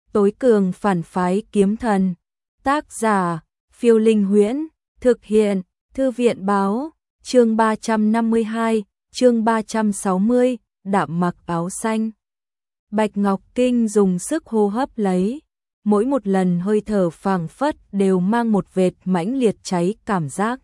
Tối cường phản phái kiếm thần. Tác giả, Phiêu Linh Huyễn. Thực hiện, Thư viện báo. Chương 352, chương 360, đạm mặc áo xanh. Bạch Ngọc Kinh dùng sức hô hấp lấy. Mỗi một lần hơi thở phảng phất đều mang một vệt mãnh liệt cháy cảm giác.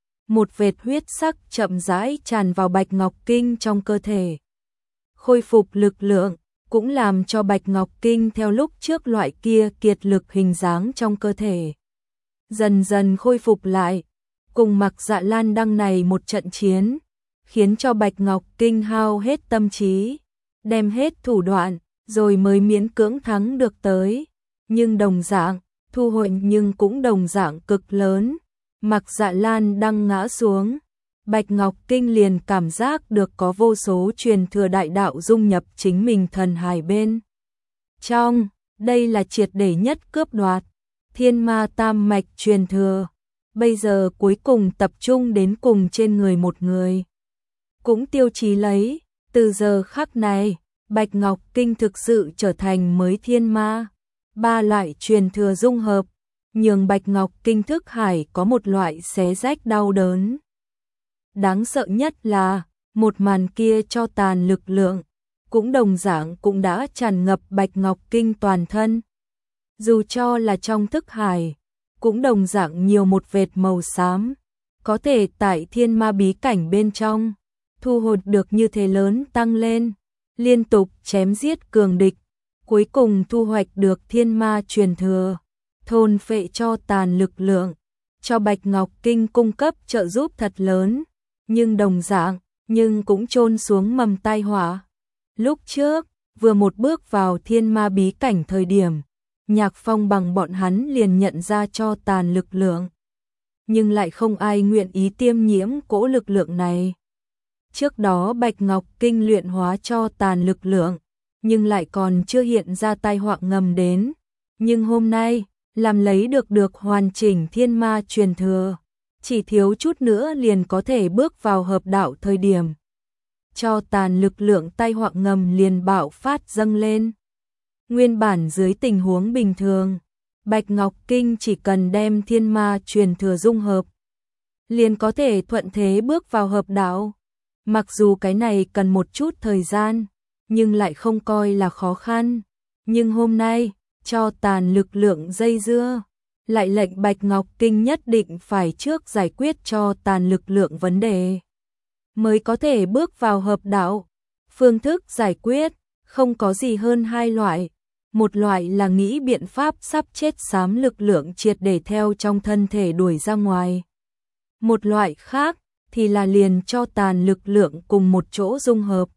Một vệt huyết sắc chậm rãi tràn vào Bạch Ngọc Kinh trong cơ thể. Khôi phục lực lượng, cũng làm cho Bạch Ngọc Kinh theo lúc trước loại kia kiệt lực hình dáng trong cơ thể. Dần dần khôi phục lại, cùng Mặc Dạ Lan Đăng này một trận chiến, khiến cho Bạch Ngọc Kinh hao hết tâm trí, đem hết thủ đoạn, rồi mới miễn cưỡng thắng được tới. Nhưng đồng dạng, thu hồi nhưng cũng đồng dạng cực lớn. Mặc Dạ Lan Đăng ngã xuống, Bạch Ngọc Kinh liền cảm giác được có vô số truyền thừa đại đạo dung nhập chính mình thần hài bên trong. Đây là triệt để nhất cướp đoạt thiên ma tam mạch truyền thừa, bây giờ cuối cùng tập trung đến cùng trên người một người. Cũng tiêu chí lấy, từ giờ khắc này, Bạch Ngọc Kinh thực sự trở thành mới thiên ma. Ba loại truyền thừa dung hợp, nhường Bạch Ngọc Kinh thức hải có một loại xé rách đau đớn. Đáng sợ nhất là, một màn kia cho tàn lực lượng, cũng đồng dạng cũng đã tràn ngập Bạch Ngọc Kinh toàn thân. Dù cho là trong thức hải, cũng đồng dạng nhiều một vệt màu xám, có thể tại thiên ma bí cảnh bên trong, thu hồi được như thế lớn tăng lên, liên tục chém giết cường địch, cuối cùng thu hoạch được thiên ma truyền thừa, thôn phệ cho tàn lực lượng, cho Bạch Ngọc Kinh cung cấp trợ giúp thật lớn, nhưng đồng dạng, nhưng cũng chôn xuống mầm tai họa. Lúc trước, vừa một bước vào thiên ma bí cảnh thời điểm, Nhạc Phong bằng bọn hắn liền nhận ra cho tàn lực lượng, nhưng lại không ai nguyện ý tiêm nhiễm cỗ lực lượng này. Trước đó Bạch Ngọc Kinh luyện hóa cho tàn lực lượng, nhưng lại còn chưa hiện ra tai họa ngầm đến. Nhưng hôm nay, làm lấy được hoàn chỉnh thiên ma truyền thừa, chỉ thiếu chút nữa liền có thể bước vào hợp đạo thời điểm. Cho tàn lực lượng tai họa ngầm liền bạo phát dâng lên. Nguyên bản dưới tình huống bình thường, Bạch Ngọc Kinh chỉ cần đem thiên ma truyền thừa dung hợp, liền có thể thuận thế bước vào hợp đạo. Mặc dù cái này cần một chút thời gian, nhưng lại không coi là khó khăn. Nhưng hôm nay, cho tàn lực lượng dây dưa, lại lệnh Bạch Ngọc Kinh nhất định phải trước giải quyết cho tàn lực lượng vấn đề, mới có thể bước vào hợp đạo. Phương thức giải quyết, không có gì hơn hai loại. Một loại là nghĩ biện pháp sắp chết xám lực lượng triệt để theo trong thân thể đuổi ra ngoài. Một loại khác, thì là liền cho tàn lực lượng cùng một chỗ dung hợp,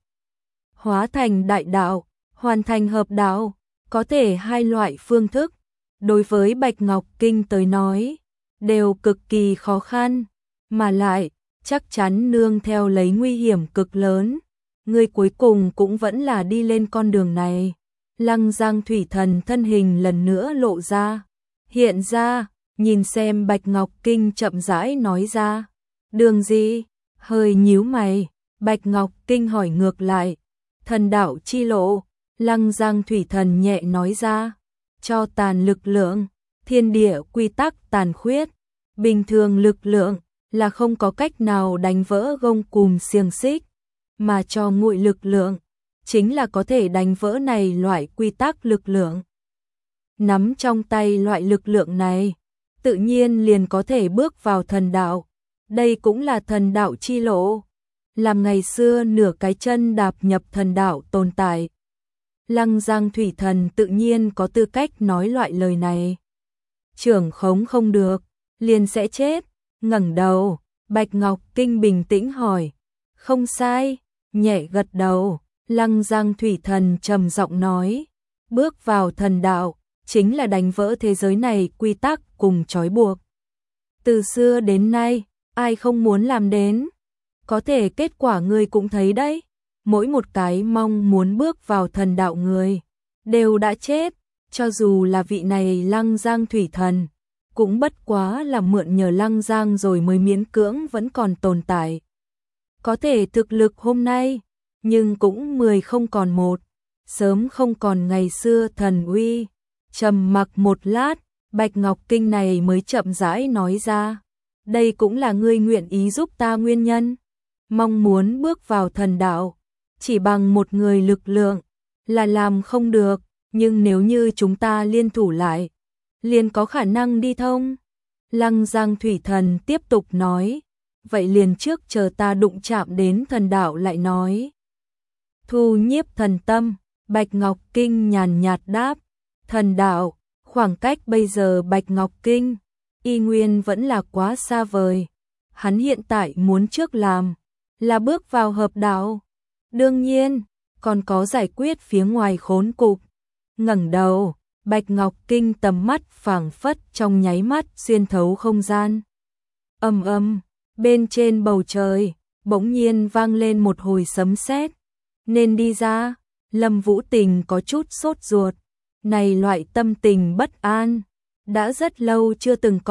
hóa thành đại đạo, hoàn thành hợp đạo. Có thể hai loại phương thức, đối với Bạch Ngọc Kinh tới nói, đều cực kỳ khó khăn, mà lại, chắc chắn nương theo lấy nguy hiểm cực lớn. Người cuối cùng cũng vẫn là đi lên con đường này. Lăng Giang Thủy Thần thân hình lần nữa lộ ra, hiện ra, nhìn xem Bạch Ngọc Kinh chậm rãi nói ra. Đường gì? Hơi nhíu mày, Bạch Ngọc Kinh hỏi ngược lại. Thần đạo chi lộ. Lăng Giang Thủy Thần nhẹ nói ra, cho tàn lực lượng, thiên địa quy tắc tàn khuyết, bình thường lực lượng là không có cách nào đánh vỡ gông cùm xiềng xích, mà cho nguội lực lượng, chính là có thể đánh vỡ này loại quy tắc lực lượng. Nắm trong tay loại lực lượng này, tự nhiên liền có thể bước vào thần đạo, đây cũng là thần đạo chi lộ, làm ngày xưa nửa cái chân đạp nhập thần đạo tồn tại. Lăng Giang Thủy Thần tự nhiên có tư cách nói loại lời này. Trưởng khống không được, liền sẽ chết. Ngẩng đầu, Bạch Ngọc Kinh bình tĩnh hỏi. Không sai, nhẹ gật đầu. Lăng Giang Thủy Thần trầm giọng nói. Bước vào thần đạo, chính là đánh vỡ thế giới này quy tắc cùng trói buộc. Từ xưa đến nay, ai không muốn làm đến. Có thể kết quả người cũng thấy đấy. Mỗi một cái mong muốn bước vào thần đạo người, đều đã chết, cho dù là vị này Lăng Giang Thủy Thần, cũng bất quá là mượn nhờ Lăng Giang rồi mới miễn cưỡng vẫn còn tồn tại. Có thể thực lực hôm nay, nhưng cũng 10 không còn một, sớm không còn ngày xưa thần uy. Trầm mặc một lát, Bạch Ngọc Kinh này mới chậm rãi nói ra. Đây cũng là ngươi nguyện ý giúp ta nguyên nhân. Mong muốn bước vào thần đạo, chỉ bằng một người lực lượng, là làm không được. Nhưng nếu như chúng ta liên thủ lại, liền có khả năng đi thông. Lăng Giang Thủy Thần tiếp tục nói. Vậy liền trước chờ ta đụng chạm đến thần đạo lại nói. Thu nhiếp thần tâm, Bạch Ngọc Kinh nhàn nhạt đáp. Thần đạo, khoảng cách bây giờ Bạch Ngọc Kinh, y nguyên vẫn là quá xa vời. Hắn hiện tại muốn trước làm, là bước vào hợp đạo. Đương nhiên, còn có giải quyết phía ngoài khốn cục. Ngẩng đầu, Bạch Ngọc Kinh tầm mắt phảng phất trong nháy mắt xuyên thấu không gian. Ầm ầm, bên trên bầu trời, bỗng nhiên vang lên một hồi sấm sét. Nên đi ra, Lâm Vũ Tình có chút sốt ruột. Này loại tâm tình bất an, đã rất lâu chưa từng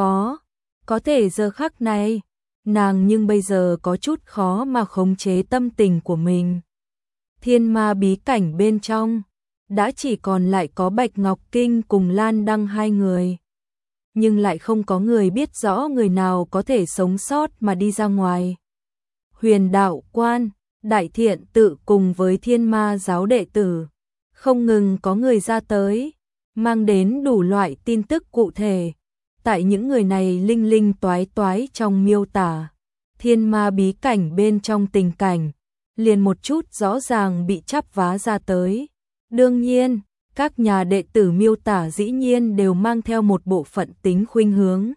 có thể giờ khắc này, nàng nhưng bây giờ có chút khó mà khống chế tâm tình của mình. Thiên ma bí cảnh bên trong, đã chỉ còn lại có Bạch Ngọc Kinh cùng Lan Đăng hai người. Nhưng lại không có người biết rõ người nào có thể sống sót mà đi ra ngoài. Huyền đạo quan, Đại Thiện tự cùng với Thiên Ma giáo đệ tử, không ngừng có người ra tới, mang đến đủ loại tin tức cụ thể. Tại những người này linh linh toái toái trong miêu tả, thiên ma bí cảnh bên trong tình cảnh, liền một chút rõ ràng bị chắp vá ra tới. Đương nhiên, các nhà đệ tử miêu tả dĩ nhiên đều mang theo một bộ phận tính khuynh hướng.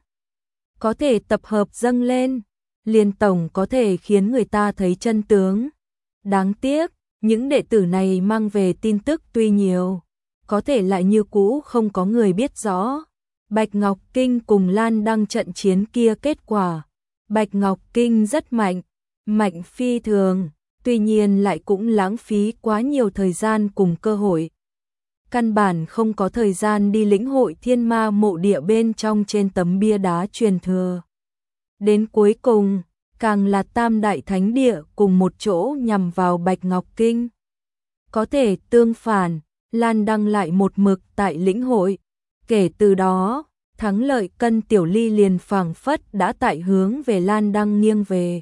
Có thể tập hợp dâng lên, liền tổng có thể khiến người ta thấy chân tướng. Đáng tiếc, những đệ tử này mang về tin tức tuy nhiều, có thể lại như cũ không có người biết rõ. Bạch Ngọc Kinh cùng Lan Đăng trận chiến kia kết quả. Bạch Ngọc Kinh rất mạnh, mạnh phi thường, tuy nhiên lại cũng lãng phí quá nhiều thời gian cùng cơ hội. Căn bản không có thời gian đi lĩnh hội thiên ma mộ địa bên trong trên tấm bia đá truyền thừa. Đến cuối cùng, càng là tam đại thánh địa cùng một chỗ nhằm vào Bạch Ngọc Kinh. Có thể tương phản, Lan Đăng lại một mực tại lĩnh hội. Kể từ đó, thắng lợi cân tiểu ly liền phảng phất đã tại hướng về Lan Đăng nghiêng về.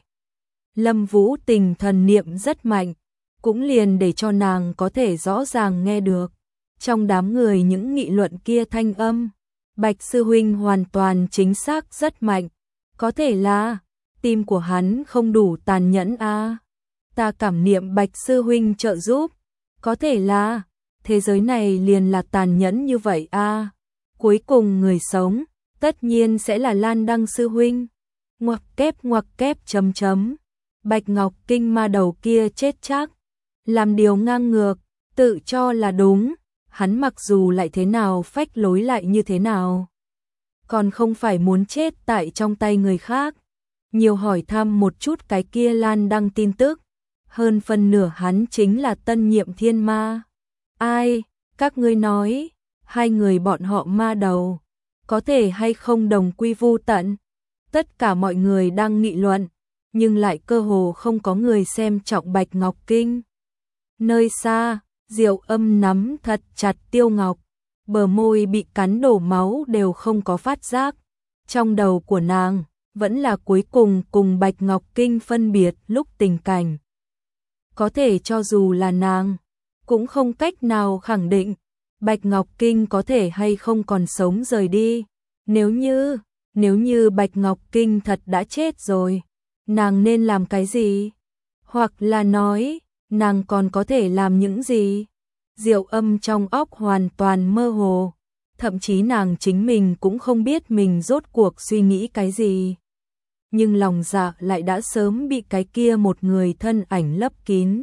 Lâm Vũ Tình thần niệm rất mạnh, cũng liền để cho nàng có thể rõ ràng nghe được. Trong đám người những nghị luận kia thanh âm, Bạch sư huynh hoàn toàn chính xác rất mạnh. Có thể là tim của hắn không đủ tàn nhẫn a. Ta cảm niệm Bạch sư huynh trợ giúp. Có thể là thế giới này liền là tàn nhẫn như vậy a. Cuối cùng người sống tất nhiên sẽ là Lan Đăng sư huynh. Ngoặc kép chấm chấm. Bạch Ngọc Kinh ma đầu kia chết chắc, làm điều ngang ngược, tự cho là đúng. Hắn mặc dù lại thế nào phách lối lại như thế nào, còn không phải muốn chết tại trong tay người khác. Nhiều hỏi thăm một chút cái kia Lan Đăng tin tức, hơn phân nửa hắn chính là tân nhiệm thiên ma. Ai, các ngươi nói, hai người bọn họ ma đầu, có thể hay không đồng quy vu tận? Tất cả mọi người đang nghị luận, nhưng lại cơ hồ không có người xem trọng Bạch Ngọc Kinh. Nơi xa, Diệu Âm nắm thật chặt Tiêu Ngọc, bờ môi bị cắn đổ máu đều không có phát giác. Trong đầu của nàng, vẫn là cuối cùng Bạch Ngọc Kinh phân biệt lúc tình cảnh. Có thể cho dù là nàng, cũng không cách nào khẳng định Bạch Ngọc Kinh có thể hay không còn sống rời đi. Nếu như Bạch Ngọc Kinh thật đã chết rồi, nàng nên làm cái gì? Hoặc là nói, nàng còn có thể làm những gì? Diệu Âm trong óc hoàn toàn mơ hồ, thậm chí nàng chính mình cũng không biết mình rốt cuộc suy nghĩ cái gì. Nhưng lòng dạ lại đã sớm bị cái kia một người thân ảnh lấp kín.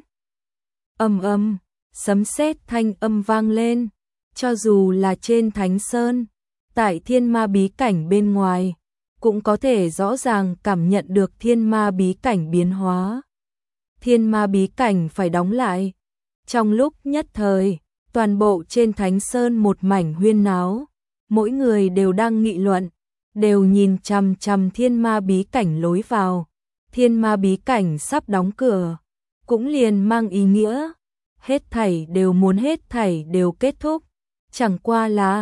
Âm, sấm sét thanh âm vang lên, cho dù là trên Thánh Sơn, tại thiên ma bí cảnh bên ngoài, cũng có thể rõ ràng cảm nhận được thiên ma bí cảnh biến hóa. Thiên ma bí cảnh phải đóng lại. Trong lúc nhất thời, toàn bộ trên Thánh Sơn một mảnh huyên náo, mỗi người đều đang nghị luận, đều nhìn chằm chằm thiên ma bí cảnh lối vào. Thiên ma bí cảnh sắp đóng cửa, cũng liền mang ý nghĩa hết thảy đều kết thúc. Chẳng qua là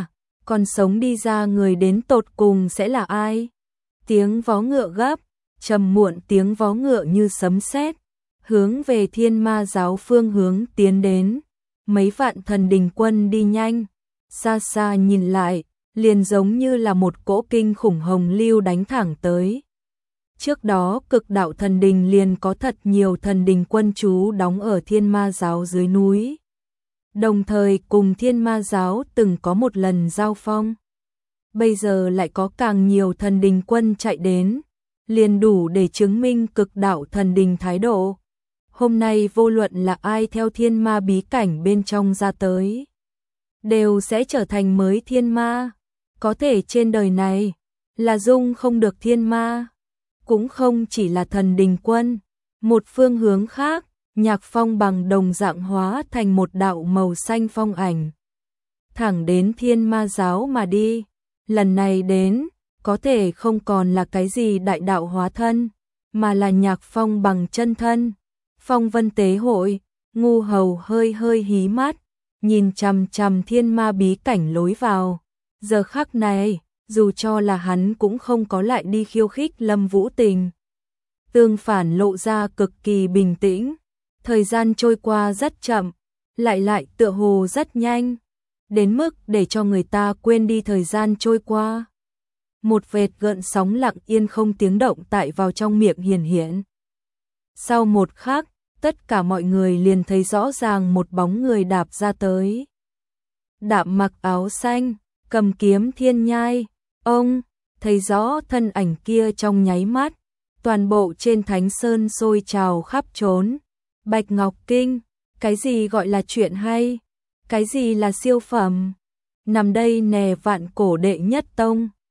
còn sống đi ra người đến tột cùng sẽ là ai? Tiếng vó ngựa gấp, trầm muộn tiếng vó ngựa như sấm sét, hướng về Thiên Ma giáo phương hướng tiến đến. Mấy vạn thần đình quân đi nhanh, xa xa nhìn lại, liền giống như là một cỗ kinh khủng hồng lưu đánh thẳng tới. Trước đó Cực Đạo Thần Đình liền có thật nhiều thần đình quân trú đóng ở Thiên Ma giáo dưới núi. Đồng thời cùng Thiên Ma giáo từng có một lần giao phong. Bây giờ lại có càng nhiều thần đình quân chạy đến, liền đủ để chứng minh Cực Đạo Thần Đình thái độ. Hôm nay vô luận là ai theo thiên ma bí cảnh bên trong ra tới, đều sẽ trở thành mới thiên ma. Có thể trên đời này, là dung không được thiên ma. Cũng không chỉ là thần đình quân. Một phương hướng khác, Nhạc Phong bằng đồng dạng hóa thành một đạo màu xanh phong ảnh. Thẳng đến Thiên Ma giáo mà đi. Lần này đến, có thể không còn là cái gì đại đạo hóa thân, mà là Nhạc Phong bằng chân thân. Phong Vân tế hội, Ngu Hầu hơi hơi hí mắt, nhìn chằm chằm thiên ma bí cảnh lối vào. Giờ khắc này, dù cho là hắn cũng không có lại đi khiêu khích Lâm Vũ Tình. Tương phản lộ ra cực kỳ bình tĩnh. Thời gian trôi qua rất chậm, lại tựa hồ rất nhanh, đến mức để cho người ta quên đi thời gian trôi qua. Một vệt gợn sóng lặng yên không tiếng động tại vào trong miệng hiển hiện. Sau một khắc, tất cả mọi người liền thấy rõ ràng một bóng người đạp ra tới. Đạp mặc áo xanh, cầm kiếm thiên nhai, ông, thấy rõ thân ảnh kia trong nháy mắt, toàn bộ trên Thánh Sơn sôi trào khắp trốn. Bạch Ngọc Kinh, cái gì gọi là chuyện hay, cái gì là siêu phẩm, nằm đây nè vạn cổ đệ nhất tông,